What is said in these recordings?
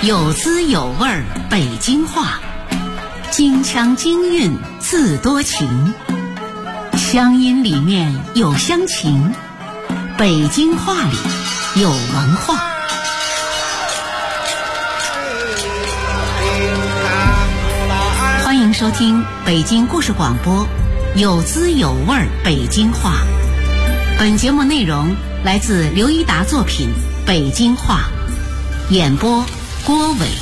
有滋有味儿北京话，京腔京韵自多情，乡音里面有乡情，北京话里有文化。欢迎收听北京故事广播有滋有味儿北京话。本节目内容来自刘一达作品《北京话》，演播郭伟。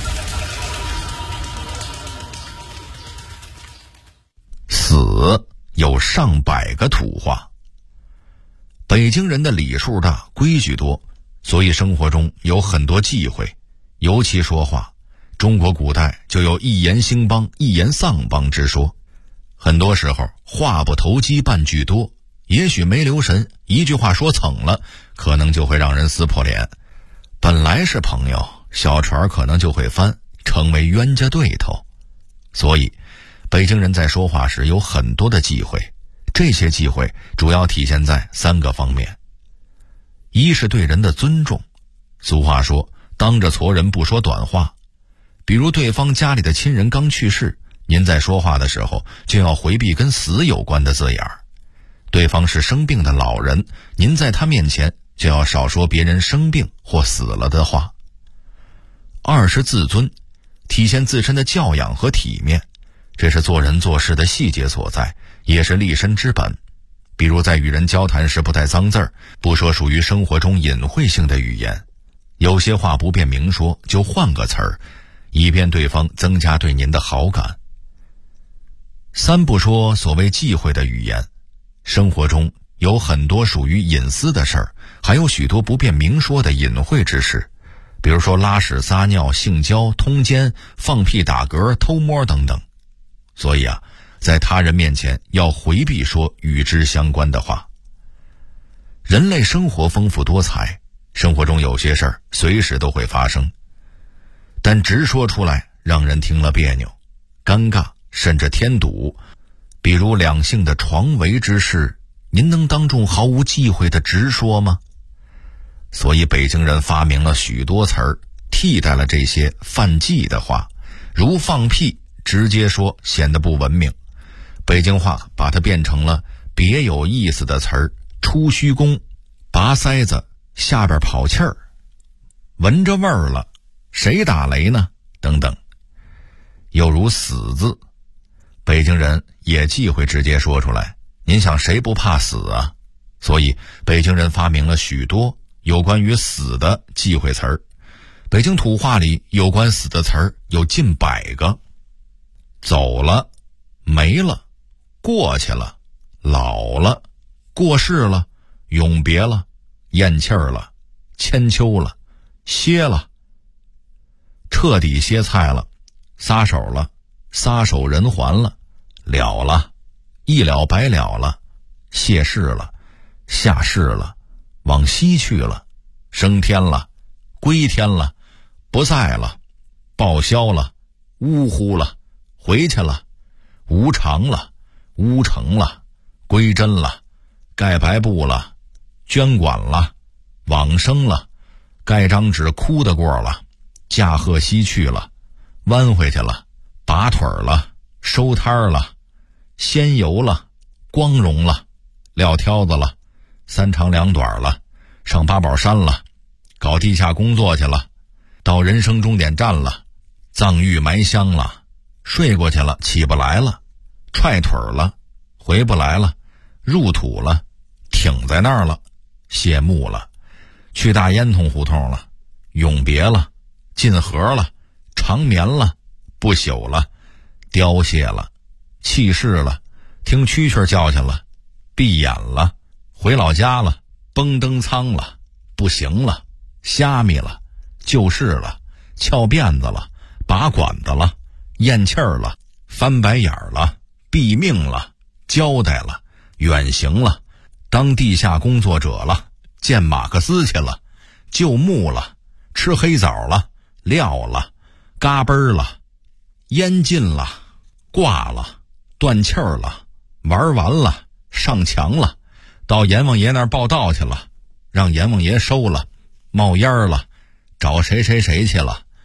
死有上百个土话。北京人的礼数大，规矩多，所以生活中有很多忌讳。尤其说话，中国古代就有一言兴邦，一言丧邦之说。很多时候话不投机半句多，也许没留神，一句话说蹭了，可能就会让人撕破脸。本来是朋友，小船可能就会翻，成为冤家对头。所以北京人在说话时有很多的忌讳，这些忌讳主要体现在3个方面。一是对人的尊重，俗话说当着矬人不说短话。比如对方家里的亲人刚去世，您在说话的时候就要回避跟死有关的字眼儿。对方是生病的老人，您在他面前就要少说别人生病或死了的话。二是自尊，体现自身的教养和体面，这是做人做事的细节所在，也是立身之本。比如在与人交谈时不带脏字儿，不说属于生活中隐晦性的语言，有些话不便明说，就换个词儿，以便对方增加对您的好感。3不说所谓忌讳的语言。生活中有很多属于隐私的事儿，还有许多不便明说的隐晦之事，比如说拉屎撒尿、性交、通奸、放屁打嗝、偷摸等等。所以在他人面前要回避说与之相关的话。人类生活丰富多彩，生活中有些事儿随时都会发生，但直说出来让人听了别扭、尴尬，甚至添堵。比如两性的床围之事，您能当众毫无忌讳的直说吗？所以北京人发明了许多词儿，替代了这些犯忌的话，如放屁直接说显得不文明，北京话把它变成了别有意思的词儿，出虚宫、拔塞子、下边跑气儿、闻着味儿了、谁打雷呢等等。又如死字，北京人也忌讳直接说出来，您想谁不怕死啊？所以北京人发明了许多有关于死的忌讳词儿。北京土话里有关死的词儿有近100个。走了、没了、过去了、老了、过世了、永别了、咽气儿了、千秋了、歇了、彻底歇菜了、撒手了、撒手人寰了、了了、一了百了了、谢世了、下世了、往西去了、升天了、归天了、不在了、报销了、呜呼了、回去了、无常了、乌成了、归真了、盖白布了、捐管了、往生了、盖张纸哭得过了、驾鹤西去了、弯回去了、拔腿了、收摊了、仙游了、光荣了、撂挑子了、3长2短了、上八宝山了、搞地下工作去了、到人生终点站了、葬玉埋香了、睡过去了起不来了、踹腿了、回不来了、入土了、挺在那儿了、谢幕了、去大烟囱胡同了、永别了、进河了、长眠了、不朽了、凋谢了、弃世了、听蛐蛐叫去了、闭眼了、回老家了、崩登仓了、不行了、虾米了、救世了、翘辫子了、拔管子了、咽气儿了、翻白眼了、毙命了、交代了、远行了、当地下工作者了、见马克思去了、就墓了、吃黑枣了、撂了、嘎嘣了、烟尽了、挂了、断气儿了、玩完了、上墙了、到阎王爷那儿报道去了、让阎王爷收了、冒烟了、找谁谁谁去了、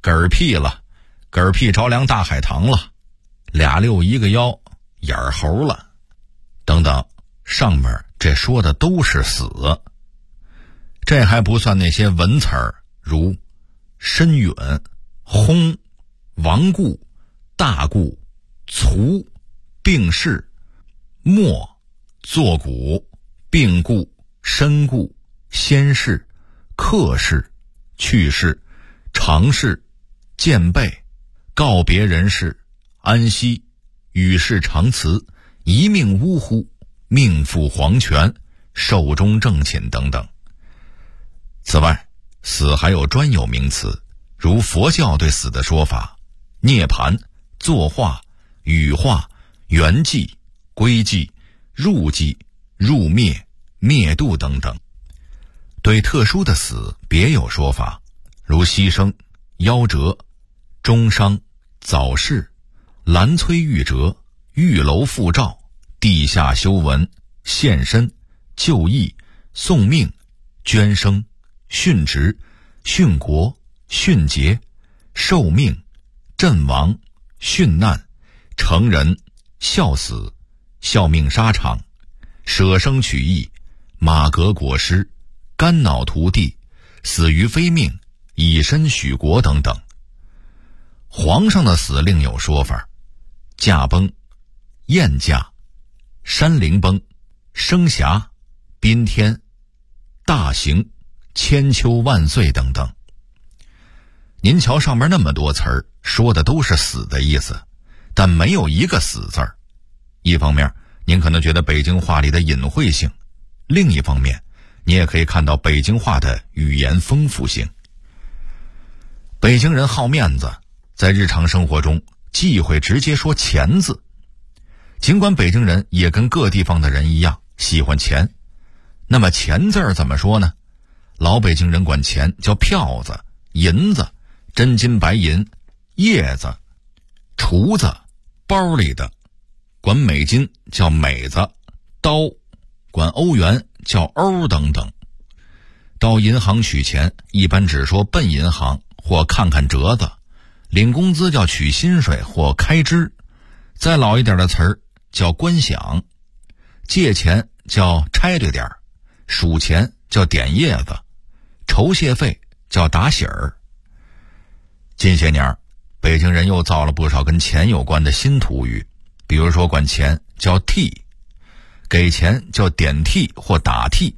嗝儿屁了，嗝儿屁着凉大海棠了，俩六一个腰，眼儿猴了，等等，上面这说的都是死。这还不算那些文词儿，如深远、轰、亡故、大故、卒、病逝、没、作古、病故、身故、先逝、客逝、去世、长逝、见备、告别人世、安息、与世长辞、一命呜呼、命赴黄泉、寿终正寝等等。此外，死还有专有名词，如佛教对死的说法：涅槃、作化、羽化、圆寂、归寂、入寂、入灭、灭度等等。对特殊的死别有说法，如牺牲、夭折、终伤、早逝、兰摧玉折、玉楼复照、地下修文、献身、就义、送命、捐生、殉职、殉国、殉节、受命、阵亡、殉难、成人、笑死、效命沙场、舍生取义、马革裹尸、肝脑涂地、死于非命、以身许国等等。皇上的死另有说法：驾崩、宴驾、山陵崩、升霞、宾天、大刑、千秋万岁等等。您瞧上面那么多词儿，说的都是死的意思，但没有一个死字儿。一方面您可能觉得北京话里的隐晦性，另一方面你也可以看到北京话的语言丰富性。北京人好面子，在日常生活中忌讳直接说钱字，尽管北京人也跟各地方的人一样喜欢钱，那么钱字儿怎么说呢？老北京人管钱叫票子、银子、真金白银、叶子、厨子、包里的；管美金叫美子、刀；管欧元叫欧等等。到银行取钱一般只说奔银行或看看折子，领工资叫取薪水或开支，再老一点的词儿叫关饷，借钱叫拆对点，数钱叫点叶子，酬谢费叫打喜儿。近些年北京人又造了不少跟钱有关的新土语，比如说管钱叫替，给钱叫点替或打替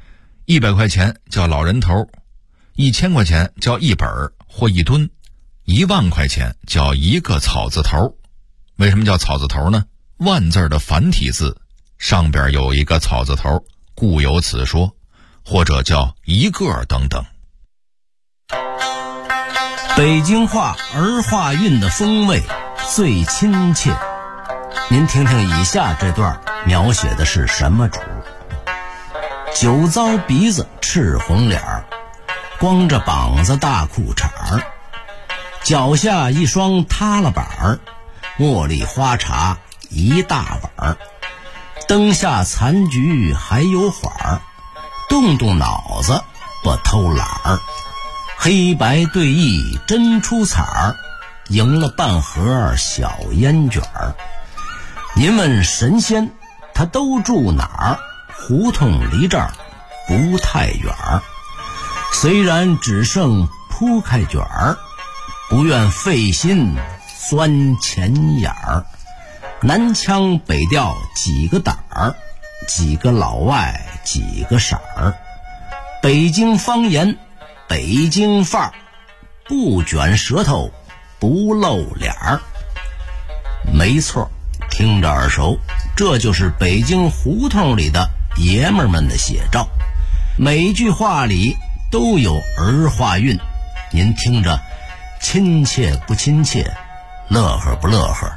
，100块钱叫老人头，1000块钱叫一本或一吨，10000块钱叫一个草字头。为什么叫草字头呢？万字的繁体字上边有一个草字头，故有此说，或者叫一个等等。 北京话儿化韵的风味最亲切，您听听以下这段描写的是什么主？酒糟鼻子赤红脸儿，光着膀子大裤衩儿，脚下一双塌了板儿，茉莉花茶一大碗儿，灯下残局还有缓儿，动动脑子不偷懒儿，黑白对弈真出彩儿，赢了半盒小烟卷儿。您问神仙他都住哪儿？胡同离这儿不太远儿，虽然只剩铺开卷儿，不愿费心钻钱眼儿。南腔北调几个胆儿，几个老外几个色儿，北京方言北京范儿，不卷舌头不露脸儿。没错，听着耳熟，这就是北京胡同里的爷们儿们的写照，每句话里都有儿化韵，您听着亲切不亲切，乐呵不乐呵？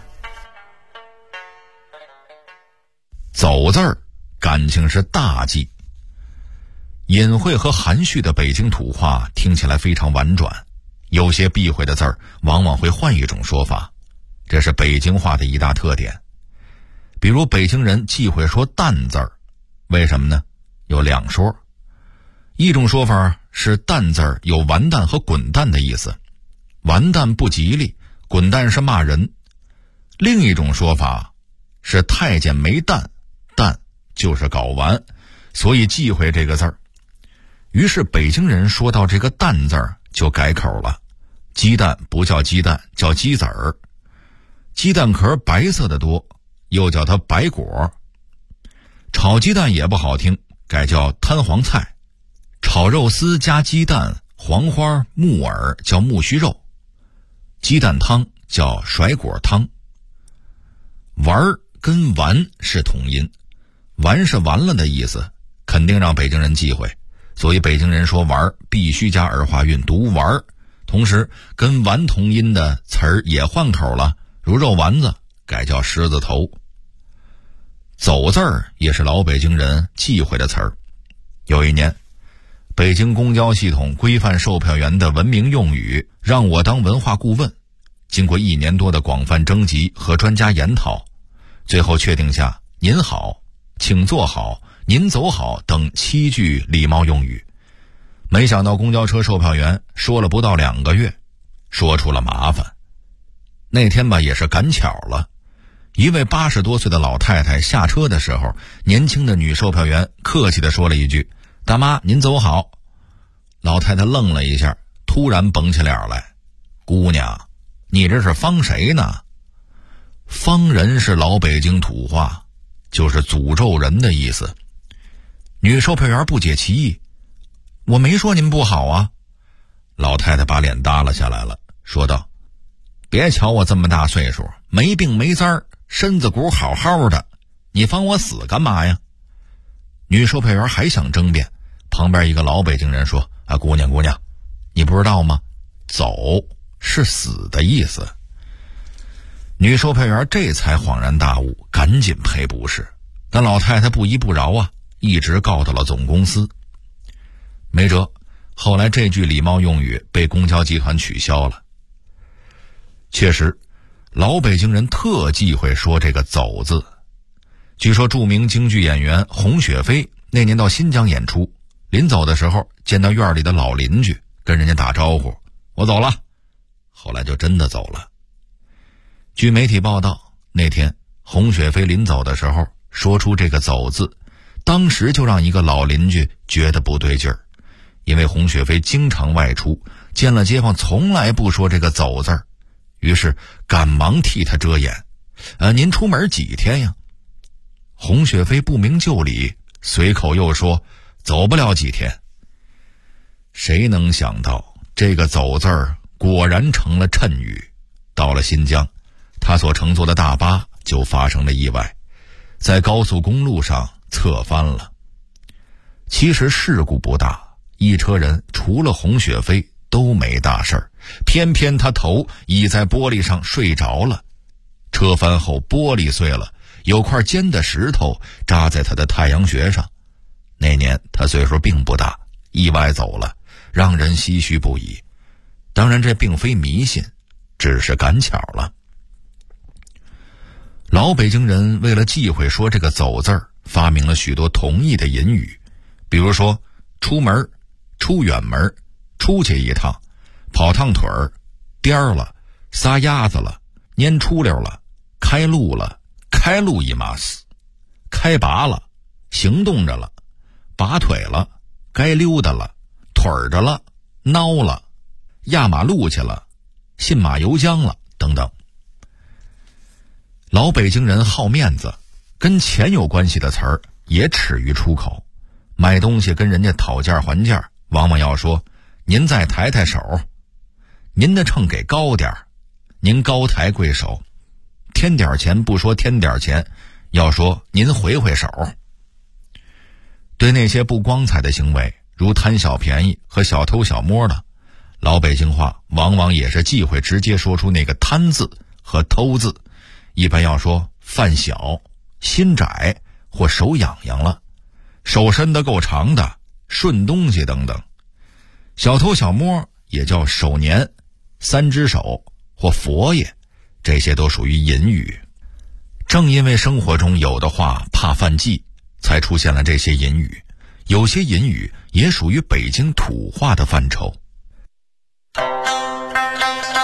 走字儿感情是大忌。隐晦和含蓄的北京土话听起来非常婉转，有些避讳的字儿往往会换一种说法，这是北京话的一大特点。比如北京人忌讳说蛋字儿，为什么呢？有两说。一种说法是蛋字儿有完蛋和滚蛋的意思， 完蛋不吉利，滚蛋是骂人。另一种说法是太监没蛋，蛋就是睾丸，所以忌讳这个字儿。于是北京人说到这个蛋字儿就改口了，鸡蛋不叫鸡蛋，叫鸡子儿。鸡蛋壳白色的多，又叫它白果。炒鸡蛋也不好听，改叫摊黄菜。炒肉丝加鸡蛋、黄花、木耳叫木须肉。鸡蛋汤叫甩果汤。丸儿跟完是同音，完是完了的意思，肯定让北京人忌讳，所以北京人说丸必须加儿化韵，读丸。同时跟完同音的词儿也换口了，如肉丸子改叫狮子头。走字儿也是老北京人忌讳的词儿。有一年，北京公交系统规范售票员的文明用语，让我当文化顾问。经过1年多的广泛征集和专家研讨，最后确定下您好、请坐好、您走好等7句礼貌用语。没想到公交车售票员说了不到2个月，说出了麻烦。那天吧也是赶巧了，一位80多岁的老太太下车的时候，年轻的女售票员客气地说了一句：大妈您走好。老太太愣了一下，突然绷起脸来：姑娘，你这是方谁呢？方人是老北京土话，就是诅咒人的意思。女售票员不解其意：我没说您不好啊。老太太把脸耷拉下来了，说道：别瞧我这么大岁数，没病没灾儿，身子骨好好的，你放我死干嘛呀？女售票员还想争辩，旁边一个老北京人说：姑娘，你不知道吗？走是死的意思。女售票员这才恍然大悟，赶紧赔不是。但老太太不依不饶啊，一直告到了总公司。没辙，后来这句礼貌用语被公交集团取消了。确实，老北京人特忌讳说这个走字。据说著名京剧演员洪雪飞那年到新疆演出，临走的时候见到院里的老邻居，跟人家打招呼：我走了。后来就真的走了。据媒体报道，那天洪雪飞临走的时候说出这个走字，当时就让一个老邻居觉得不对劲儿，因为洪雪飞经常外出，见了街坊从来不说这个走字儿，于是赶忙替他遮掩。您出门几天呀？洪雪飞不明就里，随口又说走不了几天。谁能想到这个走字儿果然成了谶语。到了新疆，他所乘坐的大巴就发生了意外，在高速公路上侧翻了。其实事故不大，一车人除了洪雪飞都没大事儿，偏偏他头倚在玻璃上睡着了。车翻后玻璃碎了，有块尖的石头扎在他的太阳穴上。那年他岁数并不大，意外走了，让人唏嘘不已。当然这并非迷信，只是赶巧了。老北京人为了忌讳说这个走字儿，发明了许多同义的隐语，比如说出门、出远门、出去一趟、跑趟腿儿、颠儿了、撒丫子了、蔫出溜了、开路了、开路一码死、开拔了、行动着了、拔腿了、该溜达了、腿儿着了、孬了、压马路去了、信马由缰了等等。老北京人好面子，跟钱有关系的词儿也耻于出口。买东西跟人家讨价还价，往往要说您再抬抬手，您的秤给高点儿，您高抬贵手，添点钱不说添点钱，要说您回回手。对那些不光彩的行为，如贪小便宜和小偷小摸的，老北京话往往也是忌讳直接说出那个贪字和偷字，一般要说饭小、心窄或手痒痒了，手伸得够长的、顺东西等等。小偷小摸也叫手年、三只手或佛爷，这些都属于隐语。正因为生活中有的话怕犯忌，才出现了这些隐语。有些隐语也属于北京土话的范畴。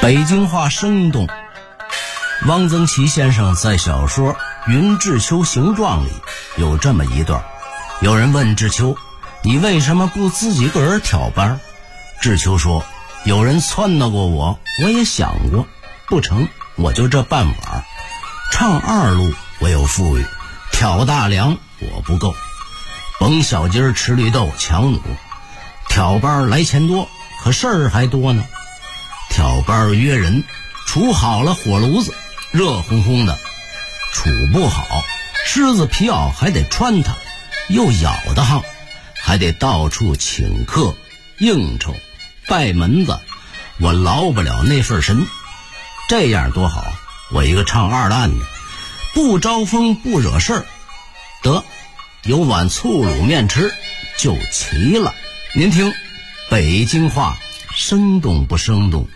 北京话生动。汪曾祺先生在小说《云志秋形状》里有这么一段，有人问志秋，你为什么不自己个儿挑班？志秋说，有人撺掇过我也想过，不成，我就这半碗。唱二路我有富裕，挑大梁我不够，甭小鸡儿吃绿豆强弩，挑班来钱多，可事儿还多呢。挑班约人，处好了火炉子，热烘烘的；处不好，狮子皮袄还得穿它，又咬得慌，还得到处请客应酬拜门子，我劳不了那份神。这样多好，我一个唱二烂的，不招风不惹事儿，得有碗醋卤面吃就齐了。您听北京话生动不生动？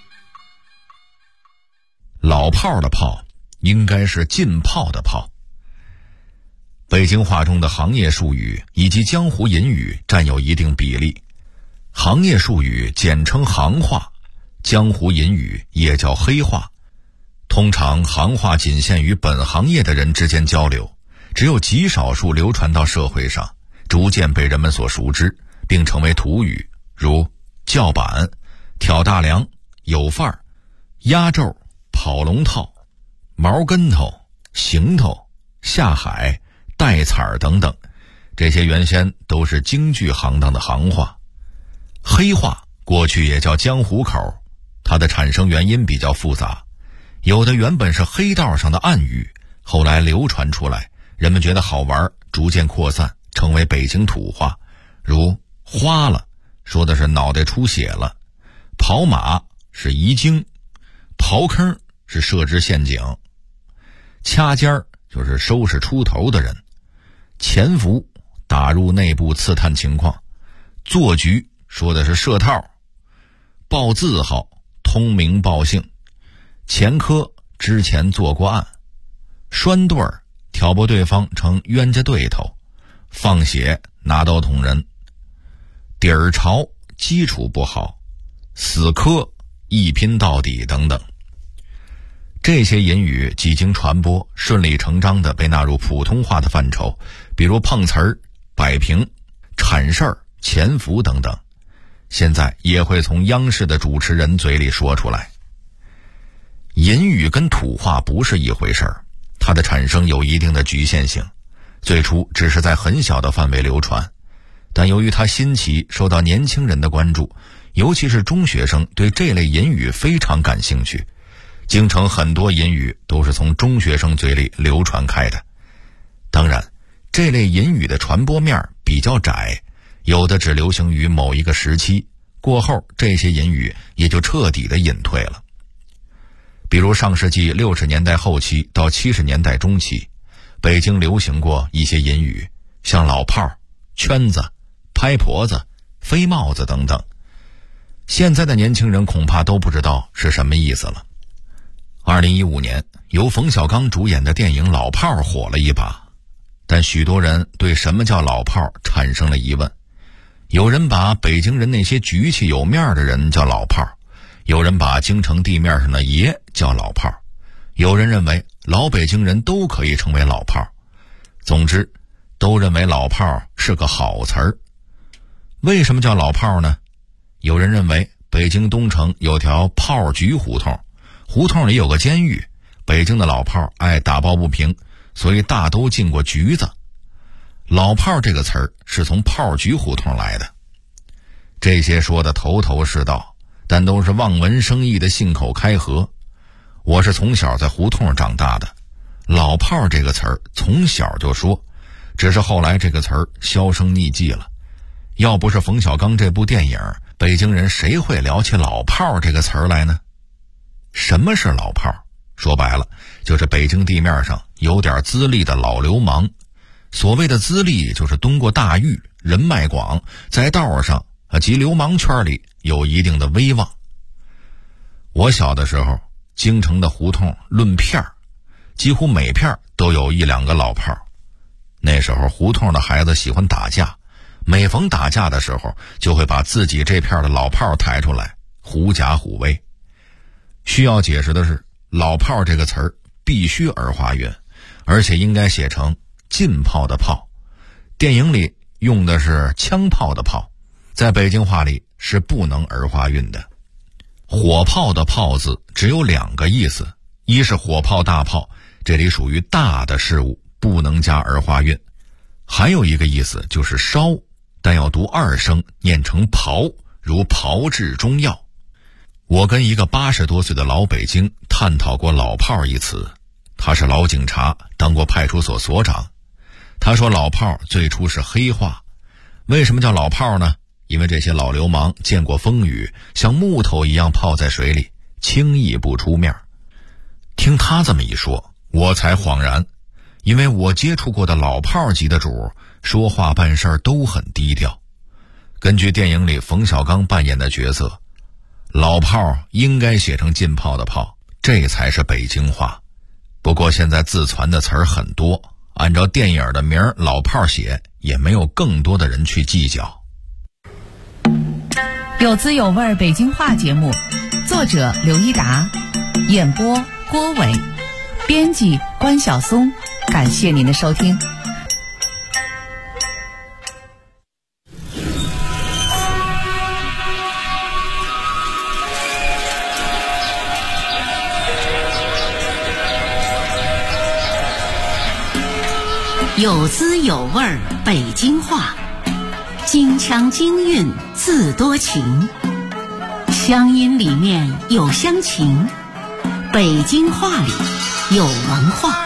老炮的炮应该是浸泡的泡。北京话中的行业术语以及江湖隐语占有一定比例。行业术语简称行话，江湖隐语也叫黑话。通常行话仅限于本行业的人之间交流，只有极少数流传到社会上，逐渐被人们所熟知，并成为土语，如叫板、挑大梁、有范儿、压轴、跑龙套、毛跟头、行头、下海、带彩儿等等，这些原先都是京剧行当的行话。黑话过去也叫江湖口，它的产生原因比较复杂，有的原本是黑道上的暗语，后来流传出来，人们觉得好玩，逐渐扩散，成为北京土话，如花了说的是脑袋出血了，跑马是遗精，刨坑是设置陷阱，掐尖儿就是收拾出头的人，潜伏打入内部刺探情况，做局说的是设套，报字号通名报姓，前科之前做过案，拴对儿挑拨对方成冤家对头，放血拿刀捅人，底儿潮基础不好，死磕一拼到底等等。这些隐语几经传播，顺理成章地被纳入普通话的范畴，比如碰瓷儿、摆平、铲事儿、潜伏等等，现在也会从央视的主持人嘴里说出来。隐语跟土话不是一回事儿，它的产生有一定的局限性，最初只是在很小的范围流传，但由于它新奇，受到年轻人的关注，尤其是中学生对这类隐语非常感兴趣。京城很多隐语都是从中学生嘴里流传开的。当然，这类隐语的传播面比较窄，有的只流行于某一个时期，过后这些隐语也就彻底的隐退了。比如上世纪60年代后期到70年代中期，北京流行过一些隐语，像老炮、圈子、拍婆子、飞帽子等等。现在的年轻人恐怕都不知道是什么意思了。2015年，由冯小刚主演的电影《老炮》火了一把，但许多人对什么叫老炮产生了疑问。有人把北京人那些局气有面的人叫老炮，有人把京城地面上的爷叫老炮，有人认为老北京人都可以成为老炮。总之，都认为老炮是个好词儿。为什么叫老炮呢？有人认为北京东城有条炮局胡同，胡同里有个监狱，北京的老炮爱打抱不平，所以大都进过局子。老炮这个词儿是从炮局胡同来的。这些说的头头是道，但都是望文生义的信口开河。我是从小在胡同长大的，老炮这个词儿从小就说，只是后来这个词儿销声匿迹了。要不是冯小刚这部电影，北京人谁会聊起老炮这个词儿来呢？什么是老炮？说白了，就是北京地面上有点资历的老流氓。所谓的资历，就是蹲过大狱，人脉广，在道上及流氓圈里有一定的威望。我小的时候，京城的胡同论片儿，几乎每片都有一两个老炮。那时候胡同的孩子喜欢打架，每逢打架的时候，就会把自己这片的老炮抬出来，狐假虎威。 需要解释的是，老炮这个词儿必须儿化韵，而且应该写成浸泡的泡。电影里用的是枪炮的炮，在北京话里是不能儿化韵的。火炮的炮字只有2个意思，一是火炮大炮，这里属于大的事物，不能加儿化韵。还有一个意思就是烧，但要读2声，念成炮，如炮制中药。我跟一个80多岁的老北京探讨过老炮一词，他是老警察，当过派出所所长。他说老炮最初是黑话，为什么叫老炮呢？因为这些老流氓见过风雨，像木头一样泡在水里，轻易不出面。听他这么一说，我才恍然，因为我接触过的老炮级的主说话办事都很低调。根据电影里冯小刚扮演的角色，老炮应该写成浸泡的泡，这才是北京话。不过现在自传的词儿很多，按照电影的名老炮写，也没有更多的人去计较。 有滋有味北京话节目，作者刘一达，演播郭伟，编辑关晓松。感谢您的收听。 有滋有味北京话，京腔京韵自多情，乡音里面有乡情，北京话里有文化。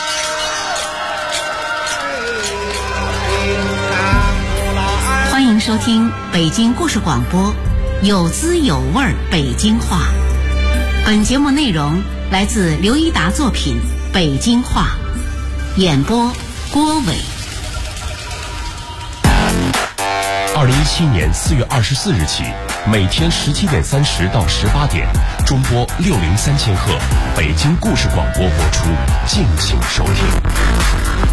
欢迎收听北京故事广播，有滋有味北京话。本节目内容来自刘一达作品《北京话》，演播郭伟。 2017年4月24日起，每天17点30到18点，中波603000赫，北京故事广播播出，敬请收听。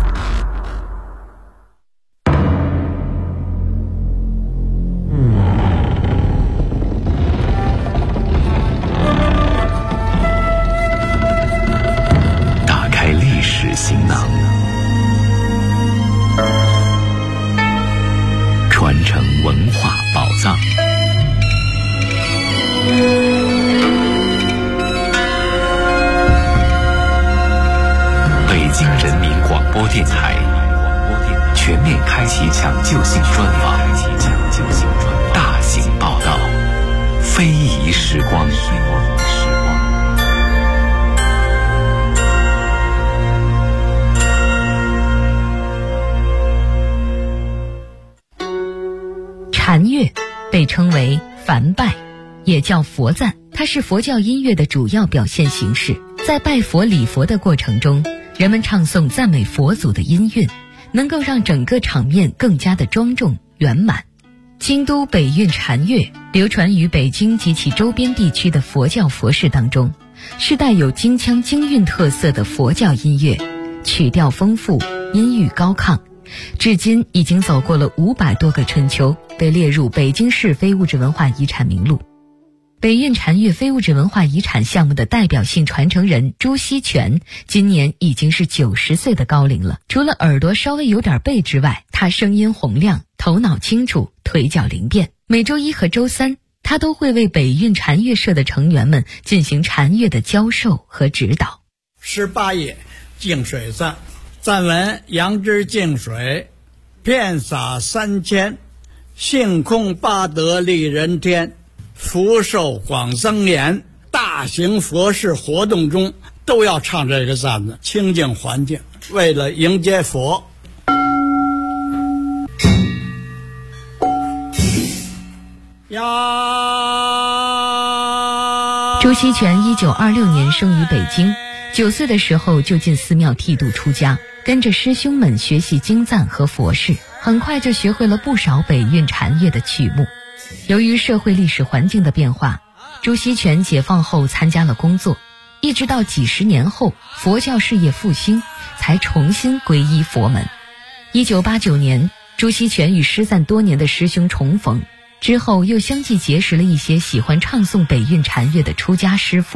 打开历史行囊，传承文化宝藏。北京人民广播电台全面开启抢救性专访，大型报道，非遗时光。 禅乐被称为梵拜，也叫佛赞，它是佛教音乐的主要表现形式。在拜佛礼佛的过程中，人们唱诵赞美佛祖的音韵，能够让整个场面更加的庄重圆满。京都北韵禅乐流传于北京及其周边地区的佛教佛事当中，是带有京腔京韵特色的佛教音乐，曲调丰富，音域高亢，至今已经走过了500多个春秋，被列入北京市非物质文化遗产名录。北韵禅乐非物质文化遗产项目的代表性传承人朱锡全今年已经是90岁的高龄了。除了耳朵稍微有点背之外，他声音洪亮，头脑清楚，腿脚灵便。每周1和周3，他都会为北韵禅乐社的成员们进行禅乐的教授和指导。 18页净水赞，赞文：杨枝净水，遍洒3000，性空八德利人天，福寿广增延。大型佛事活动中都要唱这个赞子，清净环境，为了迎接佛。 朱锡全1926年生于北京，9岁的时候就进寺庙剃度出家，跟着师兄们学习经赞和佛事，很快就学会了不少北韵禅乐的曲目。由于社会历史环境的变化，朱锡全解放后参加了工作，一直到几十年后佛教事业复兴，才重新皈依佛门。1989年，朱锡全与失散多年的师兄重逢，之后又相继结识了一些喜欢唱诵北韵禅乐的出家师傅，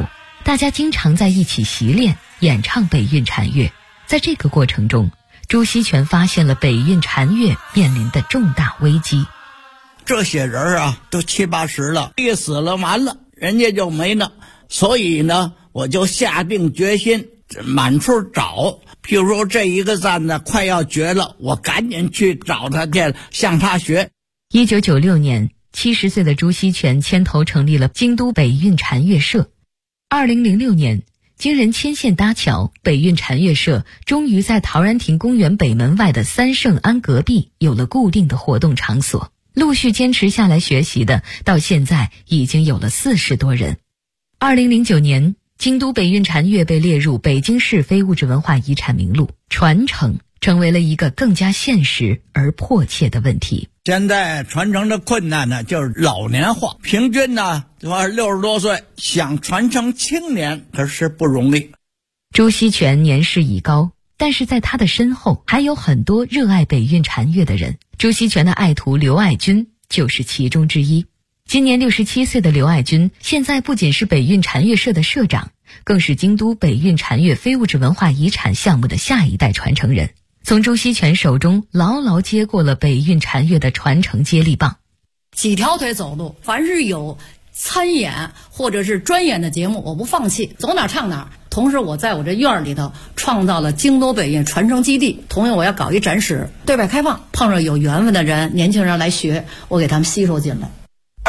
大家经常在一起习练演唱北韵禅乐。在这个过程中，朱锡全发现了北韵禅乐面临的重大危机。 这些人啊，都70、80了，一死了完了，人家就没了。所以呢，我就下定决心满处找。譬如说这一个赞呢快要绝了，我赶紧去找他去，向他学。 1996年，70岁的朱锡全牵头成立了京都北韵禅乐社。2006年，经人牵线搭桥，北韵禅乐社终于在陶然亭公园北门外的三圣庵隔壁有了固定的活动场所。陆续坚持下来学习的，到现在已经有了40多人。2009年，京都北韵禅乐被列入北京市非物质文化遗产名录，传承成为了一个更加现实而迫切的问题。 现在传承的困难呢，就是老年化，平均呢60多岁，想传承青年可是不容易。 朱锡全年事已高，但是在他的身后还有很多热爱北韵禅乐的人。朱锡全的爱徒刘爱军就是其中之一。今年67岁的刘爱军，现在不仅是北韵禅乐社的社长，更是京都北韵禅乐非物质文化遗产项目的下一代传承人，从朱锡全手中牢牢接过了北韵禅乐的传承接力棒。 几条腿走路，凡是有参演或者是专演的节目，我不放弃，走哪唱哪。同时我在我这院里头创造了京都北韵传承基地，同样我要搞一展示，对外开放，碰上有缘分的人，年轻人来学，我给他们吸收进来。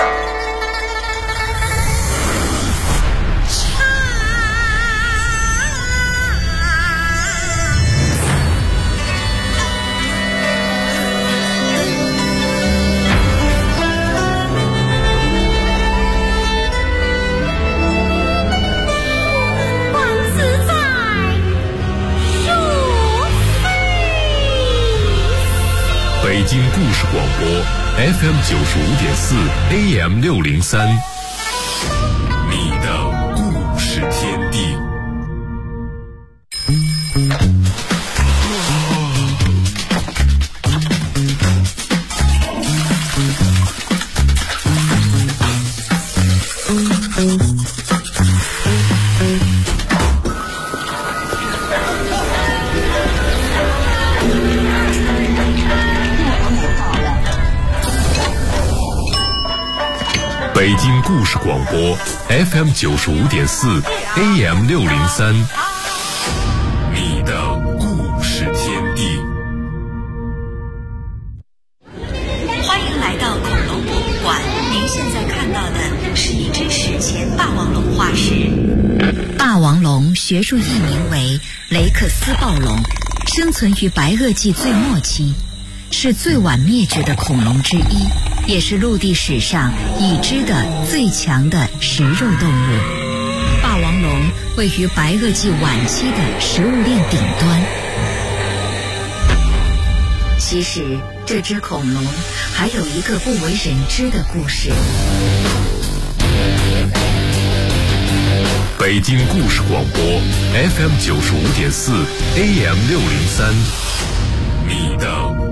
北京故事广播 FM 95.4 AM 603，你的故事天地。北京故事广播 FM 95.4 AM 603，你的故事天地。 欢迎来到恐龙博物馆，您现在看到的是一只史前霸王龙化石。霸王龙学术译名为雷克斯暴龙，生存于白垩纪最末期，是最晚灭绝的恐龙之一，也是陆地史上已知的最强的食肉动物。霸王龙位于白垩纪晚期的食物链顶端。其实这只恐龙还有一个不为人知的故事。 北京故事广播 FM 95.4 AM 603，你的